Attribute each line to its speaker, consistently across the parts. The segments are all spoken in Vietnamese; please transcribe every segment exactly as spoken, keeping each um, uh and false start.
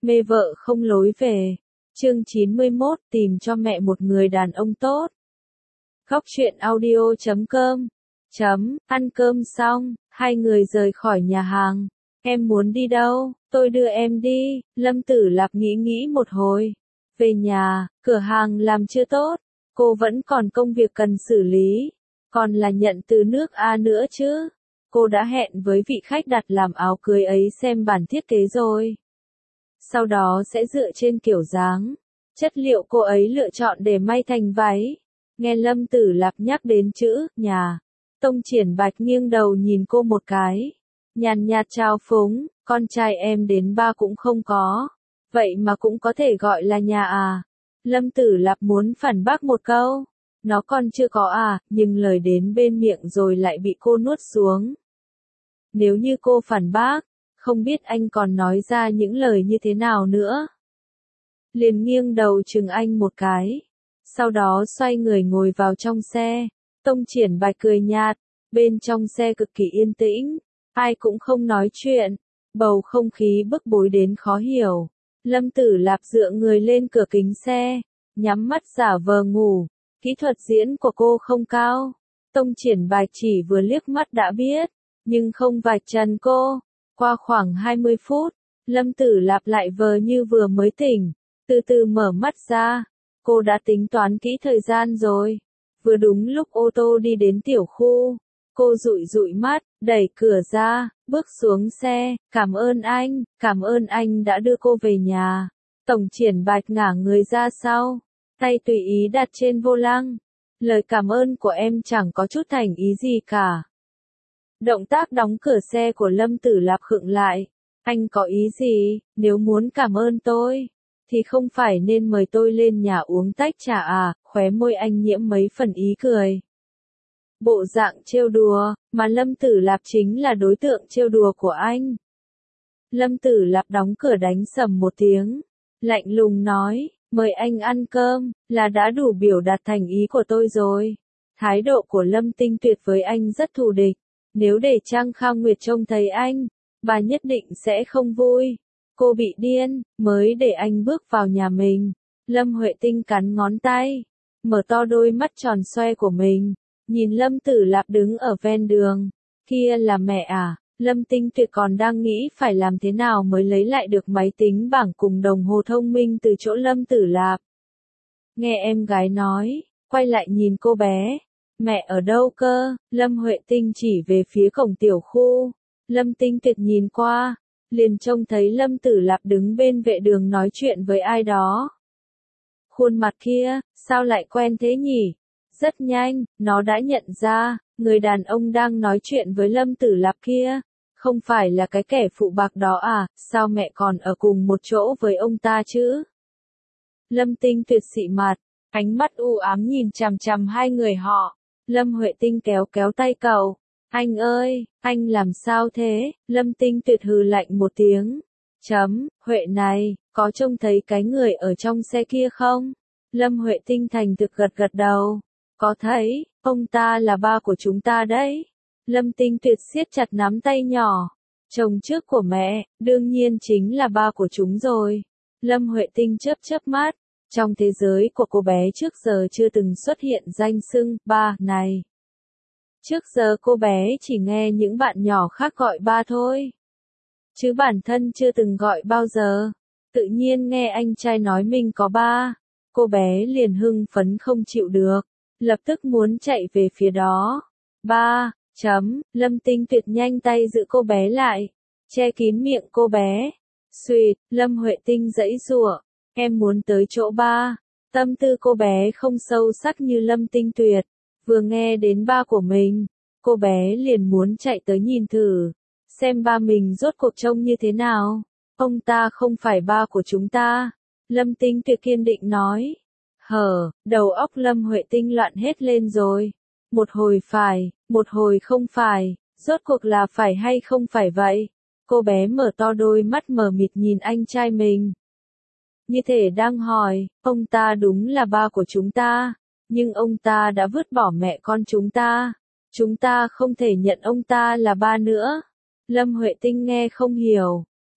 Speaker 1: Mê vợ không lối về. Chương chín mươi mốt, tìm cho mẹ một người đàn ông tốt. Góc truyện audio chấm com. Chấm, ăn cơm xong, hai người rời khỏi nhà hàng. Em muốn đi đâu? Tôi đưa em đi. Lâm Tử Lạp nghĩ nghĩ một hồi. Về nhà, cửa hàng làm chưa tốt. Cô vẫn còn công việc cần xử lý. Còn là nhận từ nước A nữa chứ. Cô đã hẹn với vị khách đặt làm áo cưới ấy xem bản thiết kế rồi. Sau đó sẽ dựa trên kiểu dáng, chất liệu cô ấy lựa chọn để may thành váy. Nghe Lâm Tử Lạp nhắc đến chữ nhà, Tông Triển Bạch nghiêng đầu nhìn cô một cái, nhàn nhạt trao phúng, con trai em đến ba cũng không có, vậy mà cũng có thể gọi là nhà à? Lâm Tử Lạp muốn phản bác một câu, nó còn chưa có à, nhưng lời đến bên miệng rồi lại bị cô nuốt xuống. Nếu như cô phản bác, không biết anh còn nói ra những lời như thế nào nữa. Liền nghiêng đầu chừng anh một cái. Sau đó xoay người ngồi vào trong xe. Tông Triển Bạch cười nhạt. Bên trong xe cực kỳ yên tĩnh. Ai cũng không nói chuyện. Bầu không khí bức bối đến khó hiểu. Lâm Tử Lạp dựa người lên cửa kính xe. Nhắm mắt giả vờ ngủ. Kỹ thuật diễn của cô không cao. Tông Triển Bạch chỉ vừa liếc mắt đã biết. Nhưng không vạch trần cô. Qua khoảng hai mươi phút, Lâm Tử Lạp lại vờ như vừa mới tỉnh, từ từ mở mắt ra. Cô đã tính toán kỹ thời gian rồi. Vừa đúng lúc ô tô đi đến tiểu khu, cô dụi dụi mắt, đẩy cửa ra, bước xuống xe. Cảm ơn anh, cảm ơn anh đã đưa cô về nhà. Tổng Triển Bạch ngả người ra sau, tay tùy ý đặt trên vô lăng. Lời cảm ơn của em chẳng có chút thành ý gì cả. Động tác đóng cửa xe của Lâm Tử Lạp khựng lại. Anh có ý gì? Nếu muốn cảm ơn tôi, thì không phải nên mời tôi lên nhà uống tách trà à? Khóe môi anh nhiễm mấy phần ý cười. Bộ dạng trêu đùa, mà Lâm Tử Lạp chính là đối tượng trêu đùa của anh. Lâm Tử Lạp đóng cửa đánh sầm một tiếng, lạnh lùng nói, mời anh ăn cơm, là đã đủ biểu đạt thành ý của tôi rồi. Thái độ của Lâm Tinh Tuyệt với anh rất thù địch. Nếu để Trang Khang Nguyệt trông thấy anh, bà nhất định sẽ không vui. Cô bị điên, mới để anh bước vào nhà mình. Lâm Huệ Tinh cắn ngón tay, mở to đôi mắt tròn xoe của mình, nhìn Lâm Tử Lạp đứng ở ven đường. Kia là mẹ à? Lâm Tinh Tuyệt còn đang nghĩ phải làm thế nào mới lấy lại được máy tính bảng cùng đồng hồ thông minh từ chỗ Lâm Tử Lạp. Nghe em gái nói, quay lại nhìn cô bé. Mẹ ở đâu cơ? Lâm Huệ Tinh chỉ về phía cổng tiểu khu. Lâm Tinh Tuyệt nhìn qua, liền trông thấy Lâm Tử Lạp đứng bên vệ đường nói chuyện với ai đó. Khuôn mặt kia, sao lại quen thế nhỉ? Rất nhanh, nó đã nhận ra, người đàn ông đang nói chuyện với Lâm Tử Lạp kia, không phải là cái kẻ phụ bạc đó à? Sao mẹ còn ở cùng một chỗ với ông ta chứ? Lâm Tinh Tuyệt xị mặt, ánh mắt u ám nhìn chằm chằm hai người họ. Lâm Huệ Tinh kéo kéo tay cậu. Anh ơi, anh làm sao thế? Lâm Tinh Tuyệt hừ lạnh một tiếng. Chấm, Huệ này, có trông thấy cái người ở trong xe kia không? Lâm Huệ Tinh thành thực gật gật đầu. Có thấy, ông ta là ba của chúng ta đấy. Lâm Tinh Tuyệt siết chặt nắm tay nhỏ. Chồng trước của mẹ, đương nhiên chính là ba của chúng rồi. Lâm Huệ Tinh chớp chớp mắt. Trong thế giới của cô bé trước giờ chưa từng xuất hiện danh xưng ba này. Trước giờ cô bé chỉ nghe những bạn nhỏ khác gọi ba thôi. Chứ bản thân chưa từng gọi bao giờ. Tự nhiên nghe anh trai nói mình có ba. Cô bé liền hưng phấn không chịu được. Lập tức muốn chạy về phía đó. Ba, chấm, Lâm Tinh Tuyệt nhanh tay giữ cô bé lại. Che kín miệng cô bé. Xuyệt, Lâm Huệ Tinh giãy giụa. Em muốn tới chỗ ba. Tâm tư cô bé không sâu sắc như Lâm Tinh Tuyệt. Vừa nghe đến ba của mình, cô bé liền muốn chạy tới nhìn thử. Xem ba mình rốt cuộc trông như thế nào. Ông ta không phải ba của chúng ta. Lâm Tinh Tuyệt kiên định nói. Hở, đầu óc Lâm Huệ Tinh loạn hết lên rồi. Một hồi phải, một hồi không phải. Rốt cuộc là phải hay không phải vậy? Cô bé mở to đôi mắt mờ mịt nhìn anh trai mình. Như thể đang hỏi, ông ta đúng là ba của chúng ta, nhưng ông ta đã vứt bỏ mẹ con chúng ta. Chúng ta không thể nhận ông ta là ba nữa. Lâm Huệ Tinh nghe không hiểu.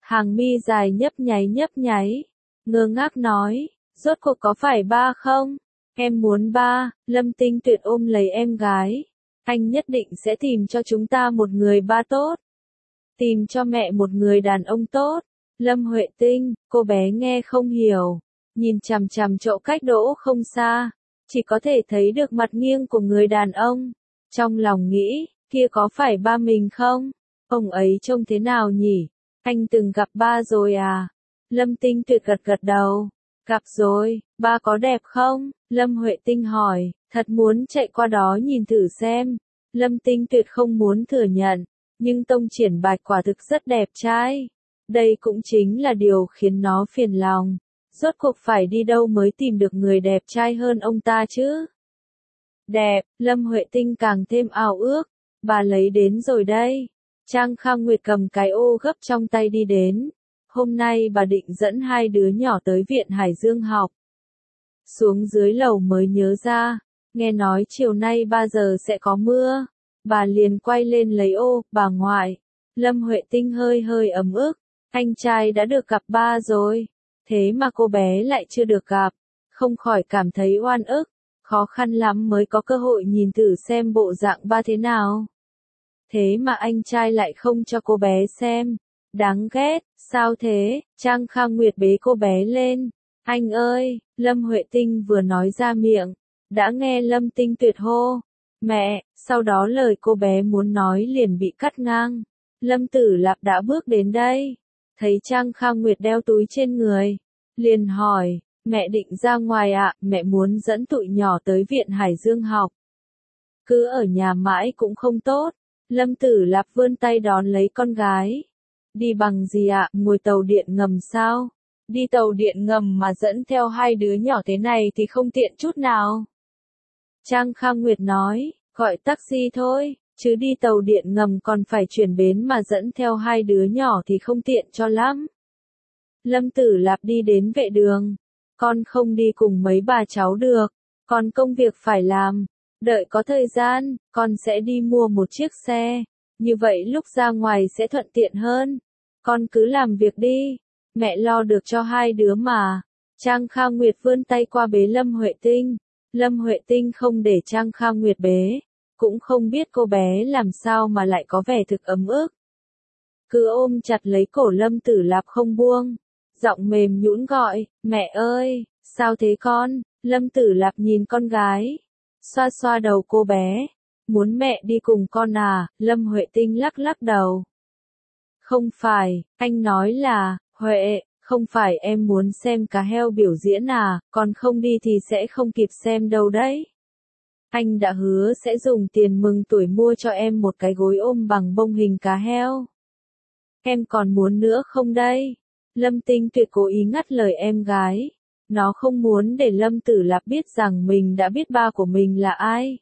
Speaker 1: Hàng mi dài nhấp nháy nhấp nháy, ngơ ngác nói, rốt cuộc có phải ba không? Em muốn ba. Lâm Tinh Tuyệt ôm lấy em gái. Anh nhất định sẽ tìm cho chúng ta một người ba tốt. Tìm cho mẹ một người đàn ông tốt. Lâm Huệ Tinh, cô bé nghe không hiểu. Nhìn chằm chằm chỗ cách đỗ không xa. Chỉ có thể thấy được mặt nghiêng của người đàn ông. Trong lòng nghĩ, kia có phải ba mình không? Ông ấy trông thế nào nhỉ? Anh từng gặp ba rồi à? Lâm Tinh Tuyệt gật gật đầu. Gặp rồi, ba có đẹp không? Lâm Huệ Tinh hỏi, thật muốn chạy qua đó nhìn thử xem. Lâm Tinh Tuyệt không muốn thừa nhận, nhưng Tông Triển Bạch quả thực rất đẹp trai. Đây cũng chính là điều khiến nó phiền lòng. Rốt cuộc phải đi đâu mới tìm được người đẹp trai hơn ông ta chứ? Đẹp, Lâm Huệ Tinh càng thêm ao ước. Bà lấy đến rồi đây. Trang Khang Nguyệt cầm cái ô gấp trong tay đi đến. Hôm nay bà định dẫn hai đứa nhỏ tới viện Hải Dương học. Xuống dưới lầu mới nhớ ra, nghe nói chiều nay ba giờ sẽ có mưa. Bà liền quay lên lấy ô, bà ngoại. Lâm Huệ Tinh hơi hơi ấm ức, anh trai đã được gặp ba rồi. Thế mà cô bé lại chưa được gặp, không khỏi cảm thấy oan ức. Khó khăn lắm mới có cơ hội nhìn thử xem bộ dạng ba thế nào. Thế mà anh trai lại không cho cô bé xem. Đáng ghét, sao thế? Trang Khang Nguyệt bế cô bé lên. Anh ơi, Lâm Huệ Tinh vừa nói ra miệng, đã nghe Lâm Tinh Tuyệt hô. Mẹ, sau đó lời cô bé muốn nói liền bị cắt ngang. Lâm Tử Lạp đã bước đến đây. Thấy Trang Khang Nguyệt đeo túi trên người. Liền hỏi, mẹ định ra ngoài ạ, à? Mẹ muốn dẫn tụi nhỏ tới viện Hải Dương học. Cứ ở nhà mãi cũng không tốt. Lâm Tử Lạp vươn tay đón lấy con gái. Đi bằng gì ạ, à? Ngồi tàu điện ngầm sao? Đi tàu điện ngầm mà dẫn theo hai đứa nhỏ thế này thì không tiện chút nào. Trang Khang Nguyệt nói, gọi taxi thôi, chứ đi tàu điện ngầm còn phải chuyển bến mà dẫn theo hai đứa nhỏ thì không tiện cho lắm. Lâm Tử Lạp đi đến vệ đường. Con không đi cùng mấy bà cháu được, còn công việc phải làm. Đợi có thời gian, con sẽ đi mua một chiếc xe. Như vậy lúc ra ngoài sẽ thuận tiện hơn. Con cứ làm việc đi. Mẹ lo được cho hai đứa mà. Trang Khang Nguyệt vươn tay qua bế Lâm Huệ Tinh. Lâm Huệ Tinh không để Trang Khang Nguyệt bế. Cũng không biết cô bé làm sao mà lại có vẻ thực ấm ức. Cứ ôm chặt lấy cổ Lâm Tử Lạp không buông. Giọng mềm nhũn gọi, mẹ ơi, sao thế con? Lâm Tử Lạp nhìn con gái. Xoa xoa đầu cô bé. Muốn mẹ đi cùng con à? Lâm Huệ Tinh lắc lắc đầu. Không phải, anh nói là, Huệ, không phải em muốn xem cá heo biểu diễn à, còn không đi thì sẽ không kịp xem đâu đấy. Anh đã hứa sẽ dùng tiền mừng tuổi mua cho em một cái gối ôm bằng bông hình cá heo. Em còn muốn nữa không đây? Lâm Tinh Tuyệt cố ý ngắt lời em gái. Nó không muốn để Lâm Tử Lạp biết rằng mình đã biết ba của mình là ai.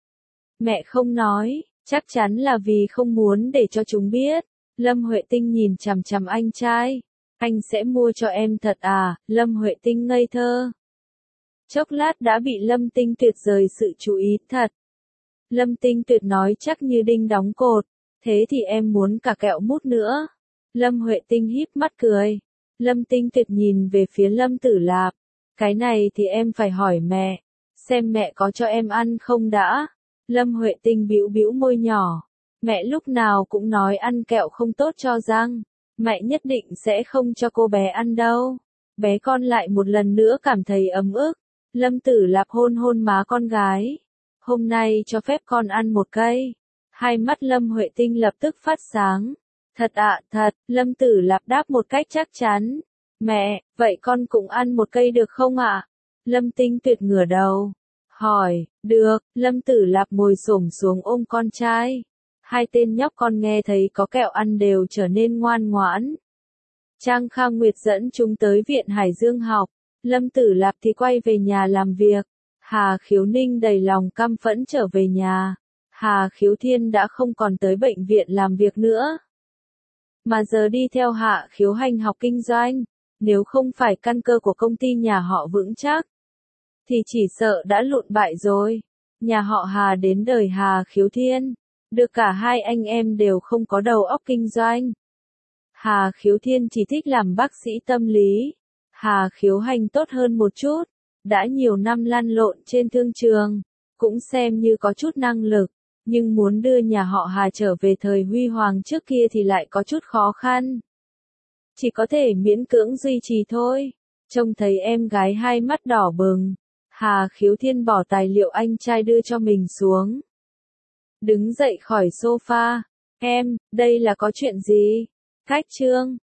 Speaker 1: Mẹ không nói, chắc chắn là vì không muốn để cho chúng biết. Lâm Huệ Tinh nhìn chằm chằm anh trai. Anh sẽ mua cho em thật à? Lâm Huệ Tinh ngây thơ. Chốc lát đã bị Lâm Tinh Tuyệt rời sự chú ý thật. Lâm Tinh Tuyệt nói chắc như đinh đóng cột. Thế thì em muốn cả kẹo mút nữa. Lâm Huệ Tinh híp mắt cười. Lâm Tinh Tuyệt nhìn về phía Lâm Tử Lạp. Cái này thì em phải hỏi mẹ. Xem mẹ có cho em ăn không đã. Lâm Huệ Tinh bĩu bĩu môi nhỏ. Mẹ lúc nào cũng nói ăn kẹo không tốt cho răng. Mẹ nhất định sẽ không cho cô bé ăn đâu. Bé con lại một lần nữa cảm thấy ấm ức. Lâm Tử Lạp hôn hôn má con gái. Hôm nay cho phép con ăn một cây. Hai mắt Lâm Huệ Tinh lập tức phát sáng. Thật ạ, thật, Lâm Tử Lạp đáp một cách chắc chắn. Mẹ, vậy con cũng ăn một cây được không ạ? Lâm Tinh Tuyệt ngửa đầu. Hỏi, được, Lâm Tử Lạp ngồi xổm xuống ôm con trai. Hai tên nhóc con nghe thấy có kẹo ăn đều trở nên ngoan ngoãn. Trang Khang Nguyệt dẫn chúng tới viện Hải Dương học. Lâm Tử Lạp thì quay về nhà làm việc. Hà Khiếu Ninh đầy lòng căm phẫn trở về nhà. Hà Khiếu Thiên đã không còn tới bệnh viện làm việc nữa. Mà giờ đi theo Hạ Khiếu Hành học kinh doanh. Nếu không phải căn cơ của công ty nhà họ vững chắc, thì chỉ sợ đã lụn bại rồi. Nhà họ Hà đến đời Hà Khiếu Thiên. Được cả hai anh em đều không có đầu óc kinh doanh. Hà Khiếu Thiên chỉ thích làm bác sĩ tâm lý. Hà Khiếu Hành tốt hơn một chút, đã nhiều năm lăn lộn trên thương trường, cũng xem như có chút năng lực, nhưng muốn đưa nhà họ Hà trở về thời huy hoàng trước kia thì lại có chút khó khăn. Chỉ có thể miễn cưỡng duy trì thôi. Trông thấy em gái hai mắt đỏ bừng, Hà Khiếu Thiên bỏ tài liệu anh trai đưa cho mình xuống. Đứng dậy khỏi sofa, em, đây là có chuyện gì? Cách Trương,